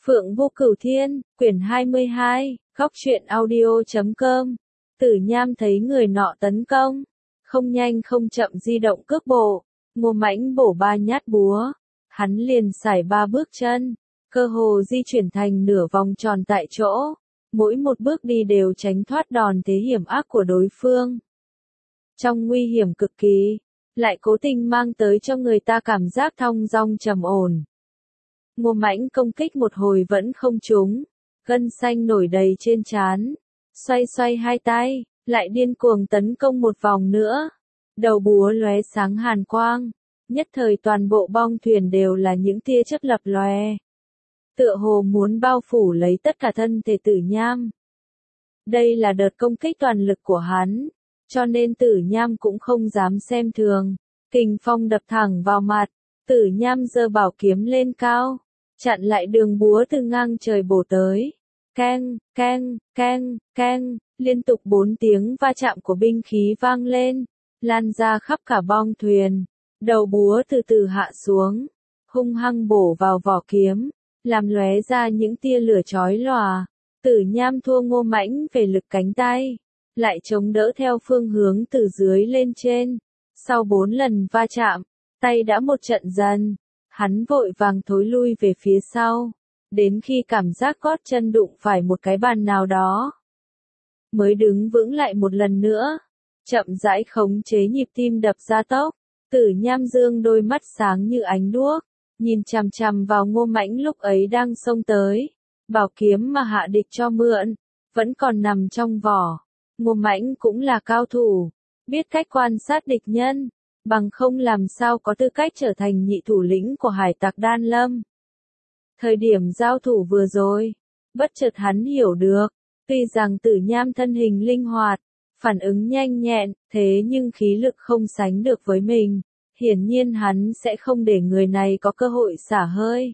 Phượng Vô Cửu Thiên, quyển 22, góc truyện audio.com. Tử Nham thấy người nọ tấn công, không nhanh không chậm di động cước bộ, Ngô Mãnh bổ 3 nhát búa, hắn liền sải 3 bước chân, cơ hồ di chuyển thành nửa vòng tròn tại chỗ, mỗi một bước đi đều tránh thoát đòn thế hiểm ác của đối phương. Trong nguy hiểm cực kỳ, lại cố tình mang tới cho người ta cảm giác thong dong trầm ổn. Ngô Mãnh công kích một hồi vẫn không trúng, gân xanh nổi đầy trên trán, xoay xoay hai tay, lại điên cuồng tấn công một vòng nữa. Đầu búa lóe sáng hàn quang, nhất thời toàn bộ bong thuyền đều là những tia chớp lập lòe. Tựa hồ muốn bao phủ lấy tất cả thân thể Tử Nham. Đây là đợt công kích toàn lực của hắn, cho nên Tử Nham cũng không dám xem thường. Kình phong đập thẳng vào mặt, Tử Nham giơ bảo kiếm lên cao, chặn lại đường búa từ ngang trời bổ tới. Keng, keng, keng, keng, liên tục 4 tiếng va chạm của binh khí vang lên, lan ra khắp cả bong thuyền. Đầu búa từ từ hạ xuống, hung hăng bổ vào vỏ kiếm, làm lóe ra những tia lửa chói lòa. Tử Nham thua Ngô Mãnh về lực cánh tay, lại chống đỡ theo phương hướng từ dưới lên trên. Sau 4 lần va chạm, tay đã một trận dần, hắn vội vàng thối lui về phía sau, đến khi cảm giác gót chân đụng phải một cái bàn nào đó, mới đứng vững lại một lần nữa, chậm rãi khống chế nhịp tim đập gia tốc. Tử Nham dương đôi mắt sáng như ánh đuốc, nhìn chằm chằm vào Ngô Mãnh lúc ấy đang xông tới. Bảo kiếm mà hạ địch cho mượn, vẫn còn nằm trong vỏ. Ngô Mãnh cũng là cao thủ, biết cách quan sát địch nhân, bằng không làm sao có tư cách trở thành nhị thủ lĩnh của hải tặc Đan Lâm. Thời điểm giao thủ vừa rồi, bất chợt hắn hiểu được, tuy rằng Tử Nham thân hình linh hoạt, phản ứng nhanh nhẹn, thế nhưng khí lực không sánh được với mình, hiển nhiên hắn sẽ không để người này có cơ hội xả hơi.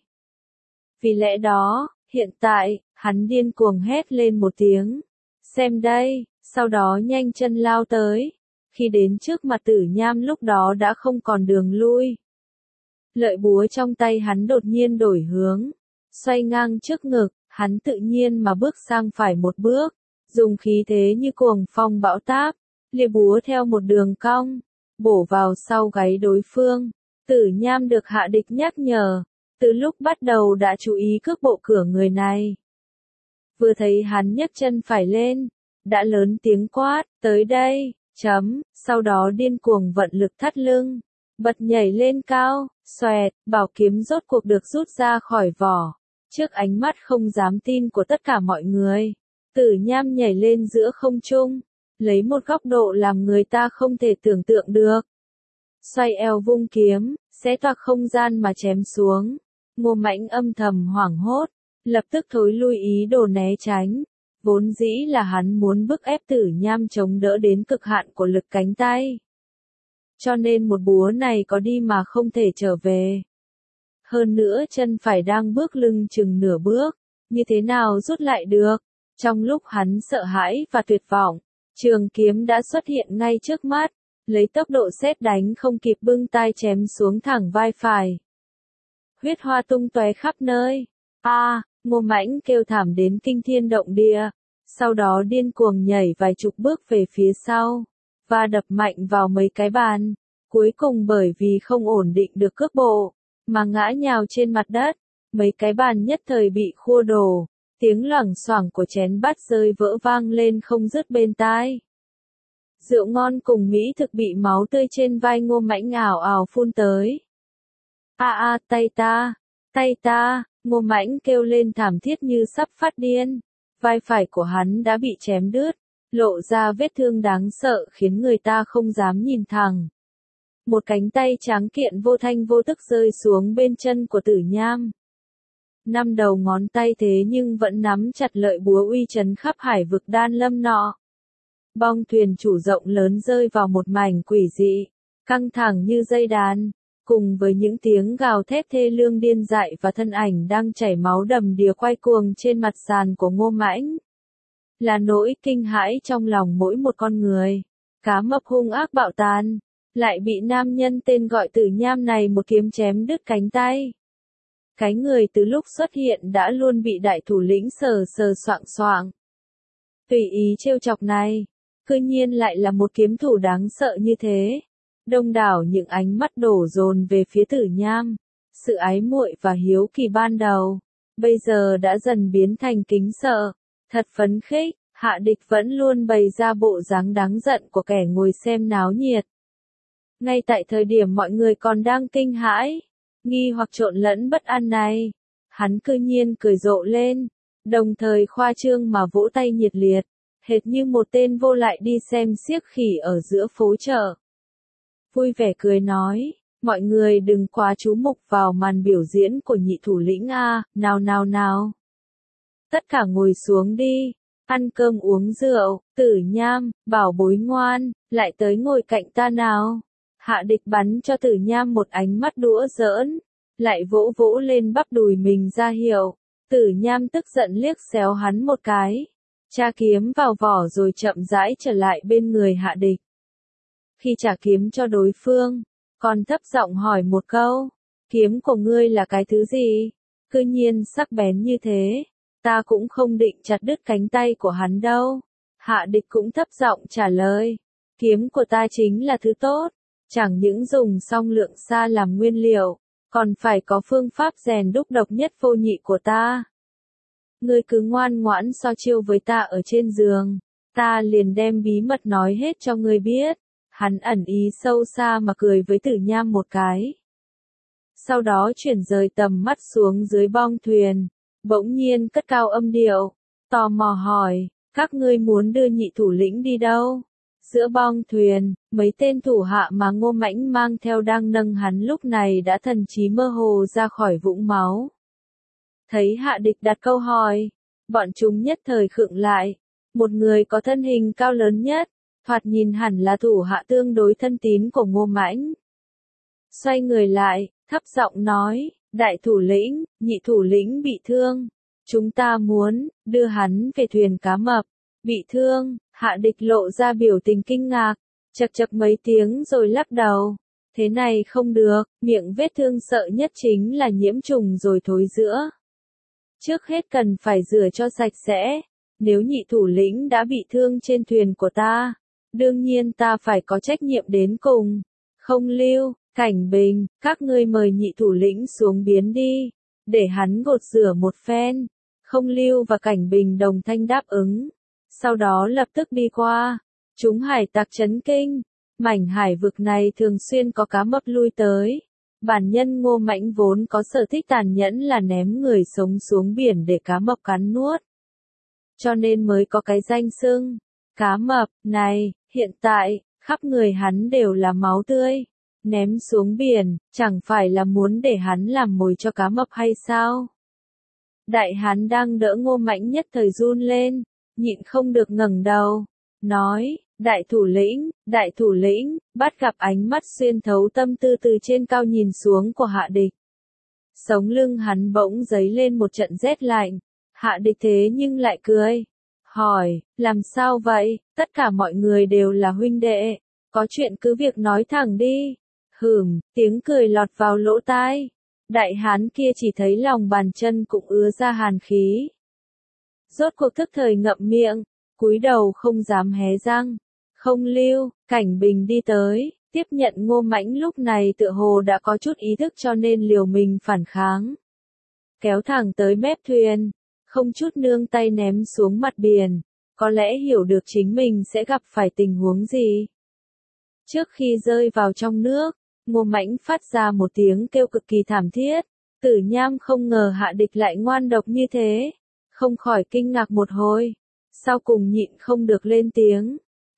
Vì lẽ đó, hiện tại, hắn điên cuồng hét lên một tiếng, xem đây, sau đó nhanh chân lao tới. Khi đến trước mặt Tử Nham lúc đó đã không còn đường lui. Lợi búa trong tay hắn đột nhiên đổi hướng, xoay ngang trước ngực, hắn tự nhiên mà bước sang phải một bước, dùng khí thế như cuồng phong bão táp, lìa búa theo một đường cong, bổ vào sau gáy đối phương. Tử Nham được hạ địch nhắc nhở, từ lúc bắt đầu đã chú ý cước bộ cửa người này. Vừa thấy hắn nhấc chân phải lên, đã lớn tiếng quát, tới đây. Sau đó điên cuồng vận lực thắt lưng, bật nhảy lên cao, xoẹt, bảo kiếm rốt cuộc được rút ra khỏi vỏ. Trước ánh mắt không dám tin của tất cả mọi người, Tử Nham nhảy lên giữa không trung, lấy một góc độ làm người ta không thể tưởng tượng được. Xoay eo vung kiếm, xé toạc không gian mà chém xuống. Ngô Mãnh âm thầm hoảng hốt, lập tức thối lui ý đồ né tránh. Vốn dĩ là hắn muốn bức ép Tử Nham chống đỡ đến cực hạn của lực cánh tay. Cho nên một búa này có đi mà không thể trở về. Hơn nữa chân phải đang bước lưng chừng nửa bước, như thế nào rút lại được. Trong lúc hắn sợ hãi và tuyệt vọng, trường kiếm đã xuất hiện ngay trước mắt, lấy tốc độ sét đánh không kịp bưng tay chém xuống thẳng vai phải. Huyết hoa tung tóe khắp nơi. Ngô Mãnh kêu thảm đến kinh thiên động địa, sau đó điên cuồng nhảy vài chục bước về phía sau, và đập mạnh vào mấy cái bàn, cuối cùng bởi vì không ổn định được cước bộ, mà ngã nhào trên mặt đất, mấy cái bàn nhất thời bị khua đổ, tiếng loảng xoảng của chén bát rơi vỡ vang lên không dứt bên tai. Rượu ngon cùng mỹ thực bị máu tươi trên vai Ngô Mãnh ào ào phun tới. Tay ta, Ngô Mãnh kêu lên thảm thiết như sắp phát điên, vai phải của hắn đã bị chém đứt, lộ ra vết thương đáng sợ khiến người ta không dám nhìn thẳng. Một cánh tay tráng kiện vô thanh vô tức rơi xuống bên chân của Tử Nham. 5 đầu ngón tay thế nhưng vẫn nắm chặt lợi búa uy chấn khắp hải vực Đan Lâm nọ. Bong thuyền chủ rộng lớn rơi vào một mảnh quỷ dị, căng thẳng như dây đàn. Cùng với những tiếng gào thét thê lương điên dại và thân ảnh đang chảy máu đầm đìa quay cuồng trên mặt sàn của Ngô Mãnh, là nỗi kinh hãi trong lòng mỗi một con người. Cá mập hung ác bạo tàn, lại bị nam nhân tên gọi Tử Nham này một kiếm chém đứt cánh tay. Cái người từ lúc xuất hiện đã luôn bị đại thủ lĩnh sờ sờ soạng soạng. Tùy ý trêu chọc này, cư nhiên lại là một kiếm thủ đáng sợ như thế. Đông đảo những ánh mắt đổ dồn về phía Tử Nham. Sự ái muội và hiếu kỳ ban đầu, bây giờ đã dần biến thành kính sợ. Thật phấn khích, Hạ Địch vẫn luôn bày ra bộ dáng đáng giận của kẻ ngồi xem náo nhiệt. Ngay tại thời điểm mọi người còn đang kinh hãi, nghi hoặc trộn lẫn bất an này, hắn cư nhiên cười rộ lên, đồng thời khoa trương mà vỗ tay nhiệt liệt, hệt như một tên vô lại đi xem xiếc khỉ ở giữa phố chợ. Vui vẻ cười nói, mọi người đừng quá chú mục vào màn biểu diễn của nhị thủ lĩnh a, nào nào nào. Tất cả ngồi xuống đi, ăn cơm uống rượu, Tử Nham, bảo bối ngoan, lại tới ngồi cạnh ta nào. Hạ Địch bắn cho Tử Nham một ánh mắt đùa giỡn, lại vỗ vỗ lên bắp đùi mình ra hiệu. Tử Nham tức giận liếc xéo hắn một cái, tra kiếm vào vỏ rồi chậm rãi trở lại bên người Hạ Địch. Khi trả kiếm cho đối phương, còn thấp giọng hỏi một câu, kiếm của ngươi là cái thứ gì? Cư nhiên sắc bén như thế, ta cũng không định chặt đứt cánh tay của hắn đâu. Hạ Địch cũng thấp giọng trả lời, kiếm của ta chính là thứ tốt, chẳng những dùng song lượng xa làm nguyên liệu, còn phải có phương pháp rèn đúc độc nhất vô nhị của ta. Ngươi cứ ngoan ngoãn so chiêu với ta ở trên giường, ta liền đem bí mật nói hết cho ngươi biết. Hắn ẩn ý sâu xa mà cười với Tử Nham một cái. Sau đó chuyển rời tầm mắt xuống dưới bong thuyền, bỗng nhiên cất cao âm điệu, tò mò hỏi, các ngươi muốn đưa nhị thủ lĩnh đi đâu? Giữa bong thuyền, mấy tên thủ hạ mà Ngô Mãnh mang theo đang nâng hắn lúc này đã thần trí mơ hồ ra khỏi vũng máu. Thấy Hạ Địch đặt câu hỏi, bọn chúng nhất thời khựng lại. Một người có thân hình cao lớn nhất, thoạt nhìn hẳn là thủ hạ tương đối thân tín của Ngô Mãnh. Xoay người lại, thấp giọng nói, đại thủ lĩnh, nhị thủ lĩnh bị thương. Chúng ta muốn đưa hắn về thuyền cá mập. Bị thương, Hạ Địch lộ ra biểu tình kinh ngạc, chậc chậc mấy tiếng rồi lắc đầu. Thế này không được, miệng vết thương sợ nhất chính là nhiễm trùng rồi thối rữa. Trước hết cần phải rửa cho sạch sẽ. Nếu nhị thủ lĩnh đã bị thương trên thuyền của ta, đương nhiên ta phải có trách nhiệm đến cùng. Không Lưu, Cảnh Bình, các ngươi mời nhị thủ lĩnh xuống biến đi, để hắn gột rửa một phen. Không Lưu và Cảnh Bình đồng thanh đáp ứng. Sau đó lập tức đi qua. Chúng hải tặc chấn kinh. Mảnh hải vực này thường xuyên có cá mập lui tới. Bản nhân Ngô Mãnh vốn có sở thích tàn nhẫn là ném người sống xuống biển để cá mập cắn nuốt. Cho nên mới có cái danh xưng, cá mập, này, hiện tại, khắp người hắn đều là máu tươi. Ném xuống biển, chẳng phải là muốn để hắn làm mồi cho cá mập hay sao? Đại hán đang đỡ Ngô Mãnh nhất thời run lên, nhịn không được ngẩng đầu, nói, đại thủ lĩnh, bắt gặp ánh mắt xuyên thấu tâm tư từ trên cao nhìn xuống của Hạ Địch. Sống lưng hắn bỗng dấy lên một trận rét lạnh. Hạ Địch thế nhưng lại cười, hỏi, làm sao vậy, tất cả mọi người đều là huynh đệ, có chuyện cứ việc nói thẳng đi. Tiếng cười lọt vào lỗ tai. Đại hán kia chỉ thấy lòng bàn chân cũng ứa ra hàn khí. Rốt cuộc thức thời ngậm miệng, cúi đầu không dám hé răng. Không Lưu, Cảnh Bình đi tới, tiếp nhận Ngô Mãnh lúc này tựa hồ đã có chút ý thức cho nên liều mình phản kháng. Kéo thẳng tới mép thuyền, không chút nương tay ném xuống mặt biển, có lẽ hiểu được chính mình sẽ gặp phải tình huống gì. Trước khi rơi vào trong nước, Ngô Mãnh phát ra một tiếng kêu cực kỳ thảm thiết. Tử Nham không ngờ Hạ Địch lại ngoan độc như thế, không khỏi kinh ngạc một hồi, sau cùng nhịn không được lên tiếng.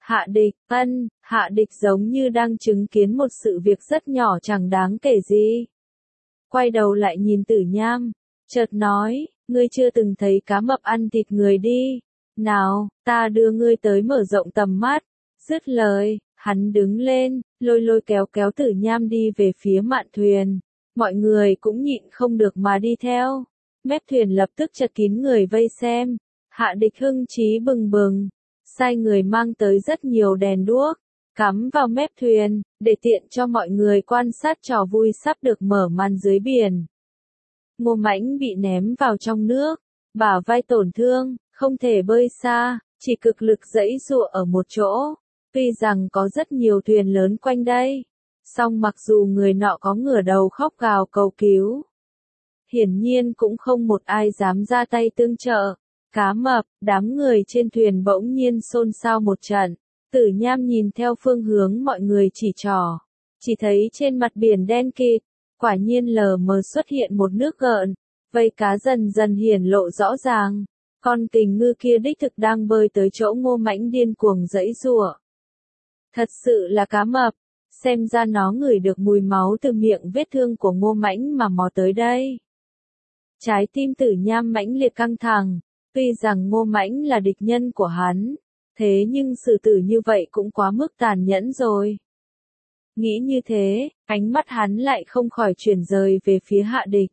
Hạ Địch giống như đang chứng kiến một sự việc rất nhỏ chẳng đáng kể gì. Quay đầu lại nhìn Tử Nham, chợt nói, ngươi chưa từng thấy cá mập ăn thịt người đi. Nào, ta đưa ngươi tới mở rộng tầm mắt. Dứt lời, hắn đứng lên, lôi kéo Tử Nham đi về phía mạn thuyền. Mọi người cũng nhịn không được mà đi theo. Mép thuyền lập tức chật kín người vây xem. Hạ Địch hưng chí bừng bừng, sai người mang tới rất nhiều đèn đuốc, cắm vào mép thuyền, để tiện cho mọi người quan sát trò vui sắp được mở màn dưới biển. Ngô Mãnh bị ném vào trong nước, bả vai tổn thương, không thể bơi xa, chỉ cực lực giãy giụa ở một chỗ. Tuy rằng có rất nhiều thuyền lớn quanh đây, song mặc dù người nọ có ngửa đầu khóc gào cầu cứu, hiển nhiên cũng không một ai dám ra tay tương trợ. Cá Mập, đám người trên thuyền bỗng nhiên xôn xao một trận. Tử Nham nhìn theo phương hướng mọi người chỉ trỏ, chỉ thấy trên mặt biển đen kịt, quả nhiên lờ mờ xuất hiện một nước gợn, vây cá dần dần hiển lộ rõ ràng. Con kình ngư kia đích thực đang bơi tới chỗ Ngô Mãnh điên cuồng giãy giụa. Thật sự là Cá Mập, xem ra nó ngửi được mùi máu từ miệng vết thương của Ngô Mãnh mà mò tới đây. Trái tim Tử Nham mãnh liệt căng thẳng, tuy rằng Ngô Mãnh là địch nhân của hắn, thế nhưng xử tử như vậy cũng quá mức tàn nhẫn rồi. Nghĩ như thế, ánh mắt hắn lại không khỏi chuyển rời về phía Hạ Địch.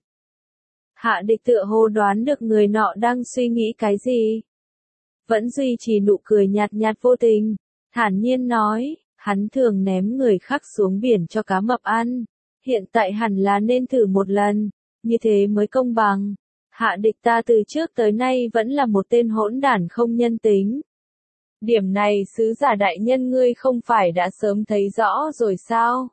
Hạ Địch tựa hồ đoán được người nọ đang suy nghĩ cái gì. Vẫn duy trì nụ cười nhạt nhạt vô tình, thản nhiên nói, hắn thường ném người khác xuống biển cho cá mập ăn. Hiện tại hẳn là nên thử một lần, như thế mới công bằng. Hạ Địch ta từ trước tới nay vẫn là một tên hỗn đản không nhân tính. Điểm này sứ giả đại nhân ngươi không phải đã sớm thấy rõ rồi sao?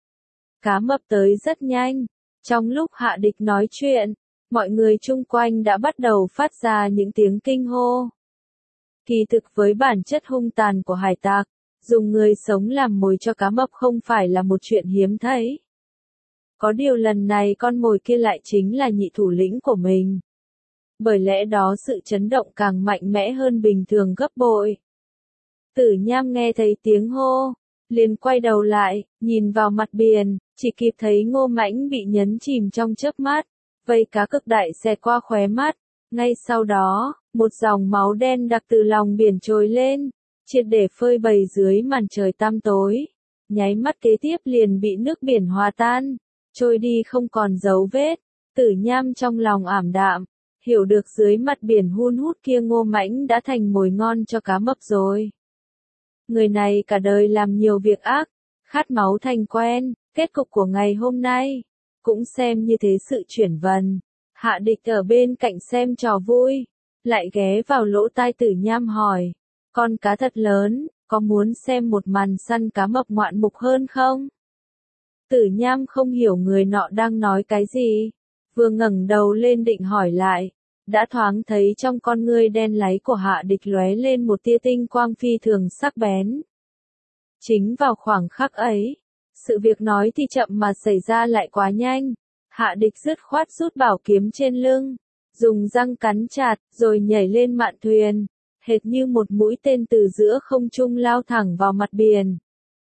Cá Mập tới rất nhanh. Trong lúc Hạ Địch nói chuyện, mọi người chung quanh đã bắt đầu phát ra những tiếng kinh hô. Kỳ thực với bản chất hung tàn của hải tặc, dùng người sống làm mồi cho cá mập không phải là một chuyện hiếm thấy. Có điều lần này con mồi kia lại chính là nhị thủ lĩnh của mình. Bởi lẽ đó sự chấn động càng mạnh mẽ hơn bình thường gấp bội. Tử Nham nghe thấy tiếng hô, liền quay đầu lại, nhìn vào mặt biển, chỉ kịp thấy Ngô Mãnh bị nhấn chìm trong chớp mắt, vây cá cực đại xẹt qua khóe mắt. Ngay sau đó, một dòng máu đen đặc từ lòng biển trồi lên, triệt để phơi bày dưới màn trời tăm tối. Nháy mắt kế tiếp liền bị nước biển hòa tan, trôi đi không còn dấu vết. Tử Nham trong lòng ảm đạm, hiểu được dưới mặt biển hun hút kia Ngô Mãnh đã thành mồi ngon cho cá mập rồi. Người này cả đời làm nhiều việc ác, khát máu thành quen, kết cục của ngày hôm nay cũng xem như thế sự chuyển vần. Hạ Địch ở bên cạnh xem trò vui, lại ghé vào lỗ tai Tử Nham hỏi, con cá thật lớn, có muốn xem một màn săn cá mập ngoạn mục hơn không? Tử Nham không hiểu người nọ đang nói cái gì, vừa ngẩng đầu lên định hỏi lại, đã thoáng thấy trong con ngươi đen láy của Hạ Địch lóe lên một tia tinh quang phi thường sắc bén. Chính vào khoảng khắc ấy, sự việc nói thì chậm mà xảy ra lại quá nhanh. Hạ Địch dứt khoát rút bảo kiếm trên lưng, dùng răng cắn chặt, rồi nhảy lên mạn thuyền, hệt như một mũi tên từ giữa không trung lao thẳng vào mặt biển.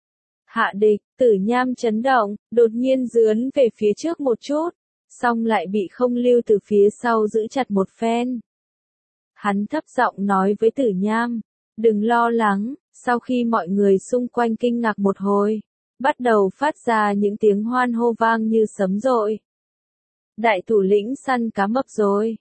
Hạ Địch, Tử Nham chấn động, đột nhiên dướn về phía trước một chút, xong lại bị không lưu từ phía sau giữ chặt một phen. Hắn thấp giọng nói với Tử Nham, đừng lo lắng. Sau khi mọi người xung quanh kinh ngạc một hồi, bắt đầu phát ra những tiếng hoan hô vang như sấm dội. Đại thủ lĩnh săn cá mập rồi.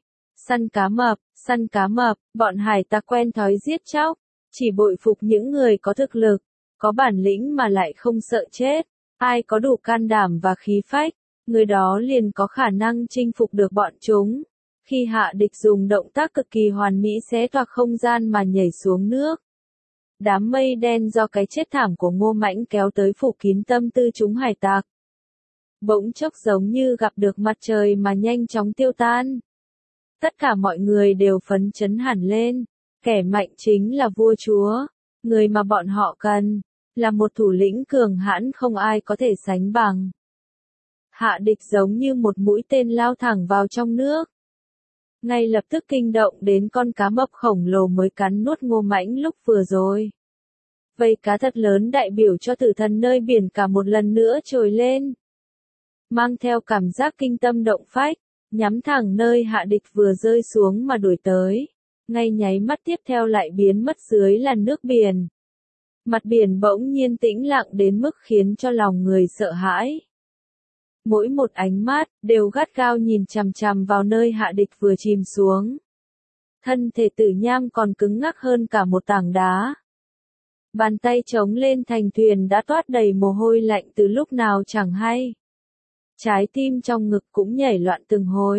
Săn cá mập, bọn hải tặc quen thói giết chóc, chỉ bội phục những người có thực lực, có bản lĩnh mà lại không sợ chết. Ai có đủ can đảm và khí phách, người đó liền có khả năng chinh phục được bọn chúng. Khi Hạ Địch dùng động tác cực kỳ hoàn mỹ xé toạc không gian mà nhảy xuống nước, đám mây đen do cái chết thảm của Ngô Mãnh kéo tới phủ kín tâm tư chúng hải tặc. Bỗng chốc giống như gặp được mặt trời mà nhanh chóng tiêu tan. Tất cả mọi người đều phấn chấn hẳn lên, kẻ mạnh chính là vua chúa, người mà bọn họ cần, là một thủ lĩnh cường hãn không ai có thể sánh bằng. Hạ Địch giống như một mũi tên lao thẳng vào trong nước. Ngay lập tức kinh động đến con cá mập khổng lồ mới cắn nuốt Ngô Mãnh lúc vừa rồi. Vây cá thật lớn đại biểu cho tử thần nơi biển cả một lần nữa trồi lên. Mang theo cảm giác kinh tâm động phách, nhắm thẳng nơi Hạ Địch vừa rơi xuống mà đuổi tới. Ngay nháy mắt tiếp theo lại biến mất dưới làn nước biển. Mặt biển bỗng nhiên tĩnh lặng đến mức khiến cho lòng người sợ hãi. Mỗi một ánh mắt đều gắt gao nhìn chằm chằm vào nơi Hạ Địch vừa chìm xuống. Thân thể Tử Nham còn cứng ngắc hơn cả một tảng đá. Bàn tay chống lên thành thuyền đã toát đầy mồ hôi lạnh từ lúc nào chẳng hay. Trái tim trong ngực cũng nhảy loạn từng hồi.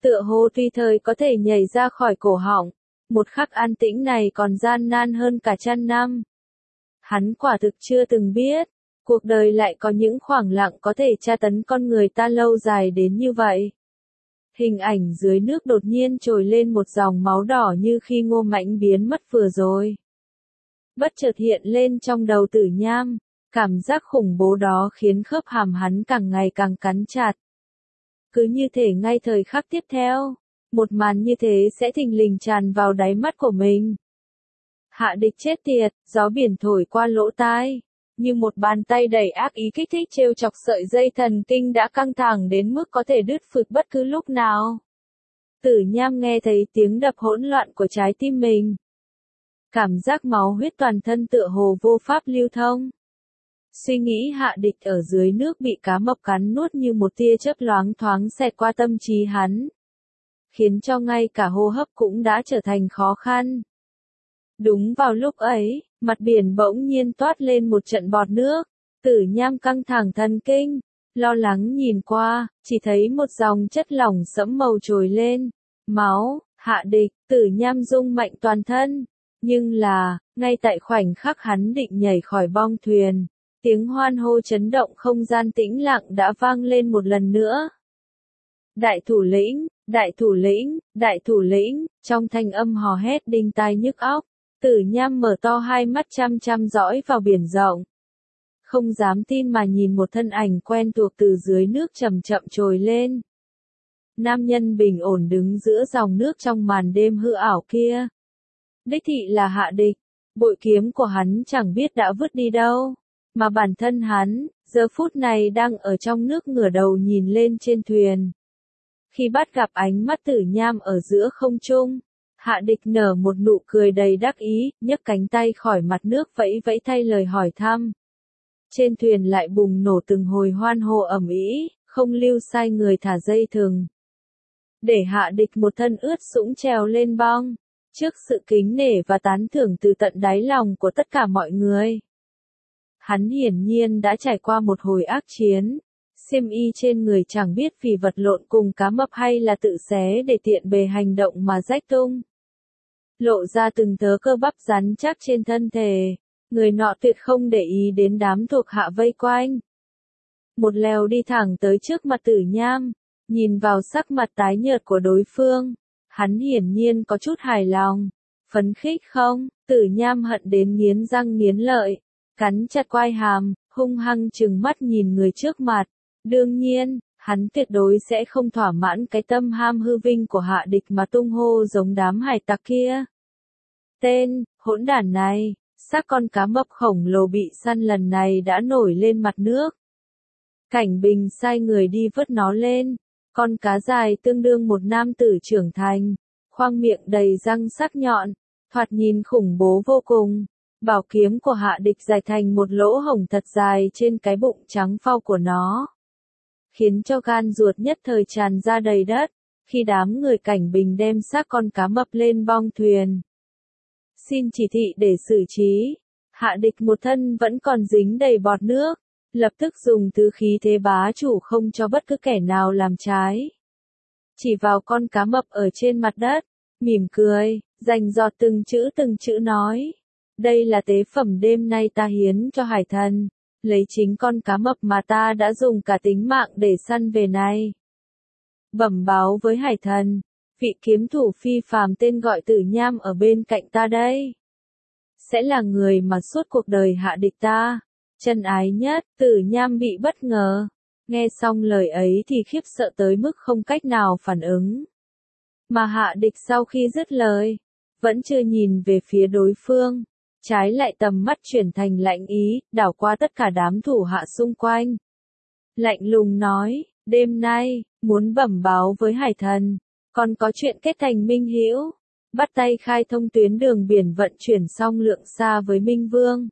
tựa hồ tùy thời có thể nhảy ra khỏi cổ họng. Một khắc an tĩnh này còn gian nan hơn cả trăm năm. Hắn quả thực chưa từng biết, cuộc đời lại có những khoảng lặng có thể tra tấn con người ta lâu dài đến như vậy. Hình ảnh dưới nước đột nhiên trồi lên một dòng máu đỏ như khi Ngô Mãnh biến mất vừa rồi. Bất chợt hiện lên trong đầu Tử Nham, cảm giác khủng bố đó khiến khớp hàm hắn càng ngày càng cắn chặt. Cứ như thể ngay thời khắc tiếp theo, một màn như thế sẽ thình lình tràn vào đáy mắt của mình. Hạ Địch chết tiệt, gió biển thổi qua lỗ tai, như một bàn tay đầy ác ý kích thích trêu chọc sợi dây thần kinh đã căng thẳng đến mức có thể đứt phực bất cứ lúc nào. Tử Nham nghe thấy tiếng đập hỗn loạn của trái tim mình. Cảm giác máu huyết toàn thân tựa hồ vô pháp lưu thông. Suy nghĩ Hạ Địch ở dưới nước bị cá mập cắn nuốt như một tia chớp loáng thoáng xẹt qua tâm trí hắn, khiến cho ngay cả hô hấp cũng đã trở thành khó khăn. Đúng vào lúc ấy, mặt biển bỗng nhiên toát lên một trận bọt nước. Tử Nham căng thẳng thần kinh, lo lắng nhìn qua, chỉ thấy một dòng chất lỏng sẫm màu trồi lên. Máu. Hạ Địch, Tử Nham rung mạnh toàn thân. Nhưng là, ngay tại khoảnh khắc hắn định nhảy khỏi bong thuyền, tiếng hoan hô chấn động không gian tĩnh lặng đã vang lên một lần nữa. Đại thủ lĩnh, đại thủ lĩnh, đại thủ lĩnh, trong thanh âm hò hét đinh tai nhức óc, Tử Nham mở to hai mắt chăm chăm dõi vào biển rộng. Không dám tin mà nhìn một thân ảnh quen thuộc từ dưới nước chậm chậm trồi lên. Nam nhân bình ổn đứng giữa dòng nước trong màn đêm hư ảo kia. Đích thị là Hạ Địch, bội kiếm của hắn chẳng biết đã vứt đi đâu, mà bản thân hắn, giờ phút này đang ở trong nước ngửa đầu nhìn lên trên thuyền. Khi bắt gặp ánh mắt Tử Nham ở giữa không trung, Hạ Địch nở một nụ cười đầy đắc ý, nhấc cánh tay khỏi mặt nước vẫy vẫy thay lời hỏi thăm. Trên thuyền lại bùng nổ từng hồi hoan hô ầm ĩ, không lưu sai người thả dây thừng. Để Hạ Địch một thân ướt sũng trèo lên bong, trước sự kính nể và tán thưởng từ tận đáy lòng của tất cả mọi người. Hắn hiển nhiên đã trải qua một hồi ác chiến, xiêm y trên người chẳng biết vì vật lộn cùng cá mập hay là tự xé để tiện bề hành động mà rách tung. Lộ ra từng tớ cơ bắp rắn chắc trên thân thể, người nọ tuyệt không để ý đến đám thuộc hạ vây quanh. Một lèo đi thẳng tới trước mặt Tử Nham, nhìn vào sắc mặt tái nhợt của đối phương, hắn hiển nhiên có chút hài lòng, phấn khích không, Tử Nham hận đến nghiến răng nghiến lợi, cắn chặt quai hàm, hung hăng trừng mắt nhìn người trước mặt. Đương nhiên, hắn tuyệt đối sẽ không thỏa mãn cái tâm ham hư vinh của Hạ Địch mà tung hô giống đám hải tặc kia. Tên, hỗn đản này, xác con cá mập khổng lồ bị săn lần này đã nổi lên mặt nước. Cảnh Bình sai người đi vớt nó lên, con cá dài tương đương một nam tử trưởng thành, khoang miệng đầy răng sắc nhọn, thoạt nhìn khủng bố vô cùng. Bảo kiếm của Hạ Địch dài thành một lỗ hổng thật dài trên cái bụng trắng phau của nó, khiến cho gan ruột nhất thời tràn ra đầy đất, khi đám người Cảnh Bình đem xác con cá mập lên bong thuyền. Xin chỉ thị để xử trí. Hạ Địch một thân vẫn còn dính đầy bọt nước, lập tức dùng tứ khí thế bá chủ không cho bất cứ kẻ nào làm trái. Chỉ vào con cá mập ở trên mặt đất, mỉm cười, rành giọt từng chữ nói. Đây là tế phẩm đêm nay ta hiến cho hải thần, lấy chính con cá mập mà ta đã dùng cả tính mạng để săn về này. Bẩm báo với hải thần, vị kiếm thủ phi phàm tên gọi Tử Nham ở bên cạnh ta đây, sẽ là người mà suốt cuộc đời Hạ Địch ta chân ái nhất. Tử Nham bị bất ngờ, nghe xong lời ấy thì khiếp sợ tới mức không cách nào phản ứng. Mà Hạ Địch sau khi dứt lời, vẫn chưa nhìn về phía đối phương, trái lại tầm mắt chuyển thành lạnh ý, đảo qua tất cả đám thủ hạ xung quanh. Lạnh lùng nói, đêm nay, muốn bẩm báo với hải thần, còn có chuyện kết thành minh hữu, bắt tay khai thông tuyến đường biển vận chuyển song lượng xa với Minh Vương.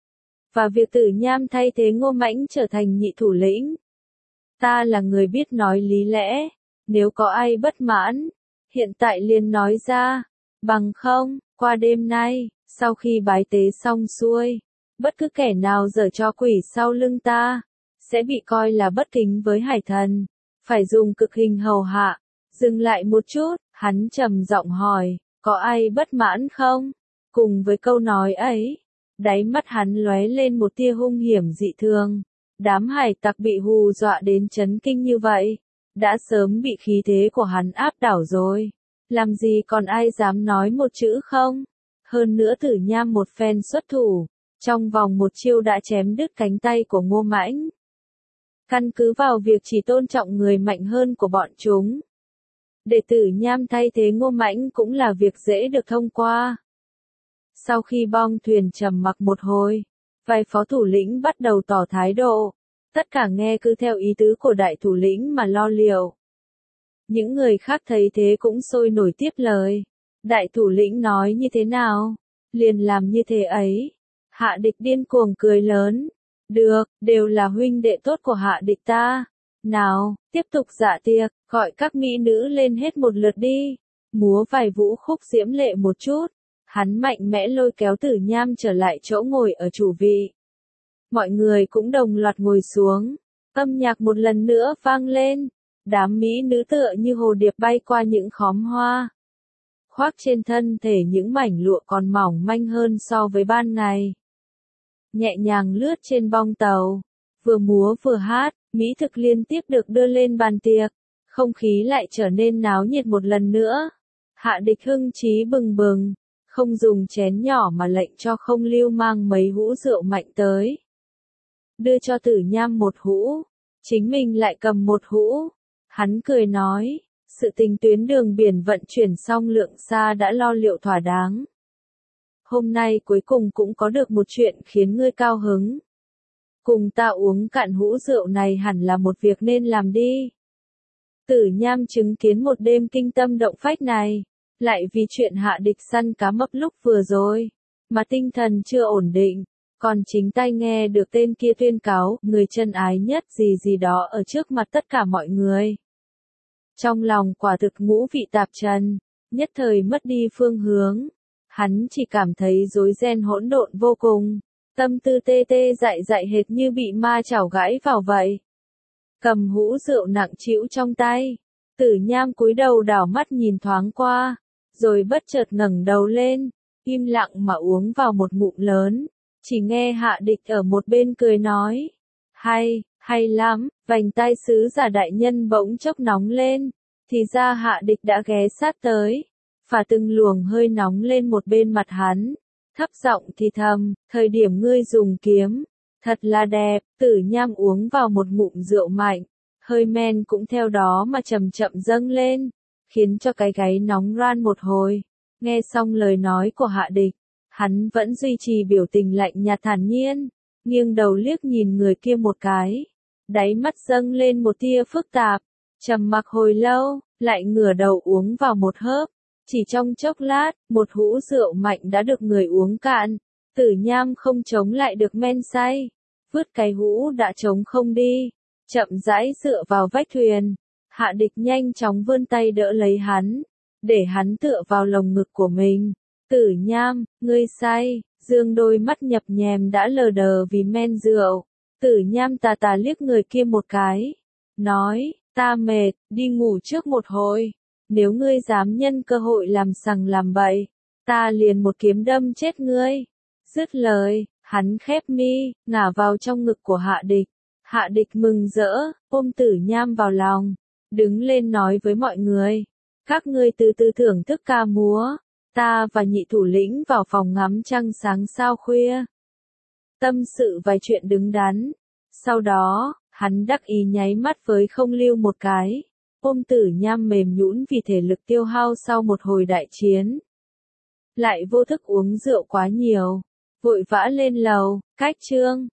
Và việc Tử Nham thay thế Ngô Mãnh trở thành nhị thủ lĩnh. Ta là người biết nói lý lẽ, nếu có ai bất mãn, hiện tại liền nói ra, bằng không, qua đêm nay, sau khi bái tế xong xuôi, bất cứ kẻ nào giở trò quỷ sau lưng ta, sẽ bị coi là bất kính với hải thần, phải dùng cực hình hầu hạ, Dừng lại một chút, hắn trầm giọng hỏi, có ai bất mãn không? Cùng với câu nói ấy, đáy mắt hắn lóe lên một tia hung hiểm dị thường. Đám hải tặc bị hù dọa đến chấn kinh như vậy, đã sớm bị khí thế của hắn áp đảo rồi. Làm gì còn ai dám nói một chữ không? Hơn nữa Tử Nham một phen xuất thủ, trong vòng một chiêu đã chém đứt cánh tay của Ngô Mãnh. Căn cứ vào việc chỉ tôn trọng người mạnh hơn của bọn chúng, để Tử Nham thay thế Ngô Mãnh cũng là việc dễ được thông qua. Sau khi bong thuyền trầm mặc một hồi, vài phó thủ lĩnh bắt đầu tỏ thái độ. Tất cả nghe cứ theo ý tứ của đại thủ lĩnh mà lo liệu. Những người khác thấy thế cũng sôi nổi tiếp lời. Đại thủ lĩnh nói như thế nào? Liền làm như thế ấy. Hạ Địch điên cuồng cười lớn. Được, đều là huynh đệ tốt của Hạ Địch ta. Nào, tiếp tục dạ tiệc, gọi các mỹ nữ lên hết một lượt đi. Múa vài vũ khúc diễm lệ một chút. Hắn mạnh mẽ lôi kéo Tử Nham trở lại chỗ ngồi ở chủ vị. Mọi người cũng đồng loạt ngồi xuống. Âm nhạc một lần nữa vang lên. Đám mỹ nữ tựa như hồ điệp bay qua những khóm hoa. Khoác trên thân thể những mảnh lụa còn mỏng manh hơn so với ban ngày. Nhẹ nhàng lướt trên bong tàu. Vừa múa vừa hát, mỹ thực liên tiếp được đưa lên bàn tiệc. Không khí lại trở nên náo nhiệt một lần nữa. Hạ Địch hưng chí bừng bừng. Không dùng chén nhỏ mà lệnh cho Không Lưu mang mấy hũ rượu mạnh tới. Đưa cho Tử Nham một hũ, chính mình lại cầm một hũ. Hắn cười nói, sự tình tuyến đường biển vận chuyển xong lượng xa đã lo liệu thỏa đáng. Hôm nay cuối cùng cũng có được một chuyện khiến ngươi cao hứng. Cùng ta uống cạn hũ rượu này hẳn là một việc nên làm đi. Tử Nham chứng kiến một đêm kinh tâm động phách này, lại vì chuyện Hạ Địch săn cá mập lúc vừa rồi, mà tinh thần chưa ổn định. Còn chính tai nghe được tên kia tuyên cáo, người chân ái nhất gì gì đó ở trước mặt tất cả mọi người. Trong lòng quả thực ngũ vị tạp trần, nhất thời mất đi phương hướng. Hắn chỉ cảm thấy rối ren hỗn độn vô cùng, tâm tư tê tê dại dại hệt như bị ma chảo gãi vào vậy. Cầm hũ rượu nặng trĩu trong tay, Tử Nham cúi đầu đảo mắt nhìn thoáng qua, rồi bất chợt ngẩng đầu lên, im lặng mà uống vào một ngụm lớn. Chỉ nghe Hạ Địch ở một bên cười nói, hay lắm, vành tai sứ giả đại nhân bỗng chốc nóng lên, thì ra Hạ Địch đã ghé sát tới, phả từng luồng hơi nóng lên một bên mặt hắn, thấp giọng thì thầm, thời điểm ngươi dùng kiếm, thật là đẹp. Tử Nham uống vào một ngụm rượu mạnh, hơi men cũng theo đó mà chậm chậm dâng lên, khiến cho cái gáy nóng ran một hồi. Nghe xong lời nói của Hạ Địch, hắn vẫn duy trì biểu tình lạnh nhạt thản nhiên, nghiêng đầu liếc nhìn người kia một cái, đáy mắt dâng lên một tia phức tạp, trầm mặc hồi lâu, lại ngửa đầu uống vào một hớp. Chỉ trong chốc lát, một hũ rượu mạnh đã được người uống cạn. Tử Nham không chống lại được men say, vứt cái hũ đã trống không đi, chậm rãi dựa vào vách thuyền. Hạ Địch nhanh chóng vươn tay đỡ lấy hắn, để hắn tựa vào lồng ngực của mình. Tử Nham, ngươi say. Dương đôi mắt nhập nhèm đã lờ đờ vì men rượu. Tử Nham tà tà liếc người kia một cái, nói, ta mệt, đi ngủ trước một hồi. Nếu ngươi dám nhân cơ hội làm sằng làm bậy, ta liền một kiếm đâm chết ngươi. Dứt lời, hắn khép mi, ngả vào trong ngực của Hạ Địch. Hạ Địch mừng rỡ, ôm Tử Nham vào lòng, đứng lên nói với mọi người, các ngươi từ từ thưởng thức ca múa, ta và nhị thủ lĩnh vào phòng ngắm trăng sáng sao khuya. Tâm sự vài chuyện đứng đắn. Sau đó, hắn đắc ý nháy mắt với Không Lưu một cái, ôm Tử Nham mềm nhũn vì thể lực tiêu hao sau một hồi đại chiến. Lại vô thức uống rượu quá nhiều, vội vã lên lầu, cách chương.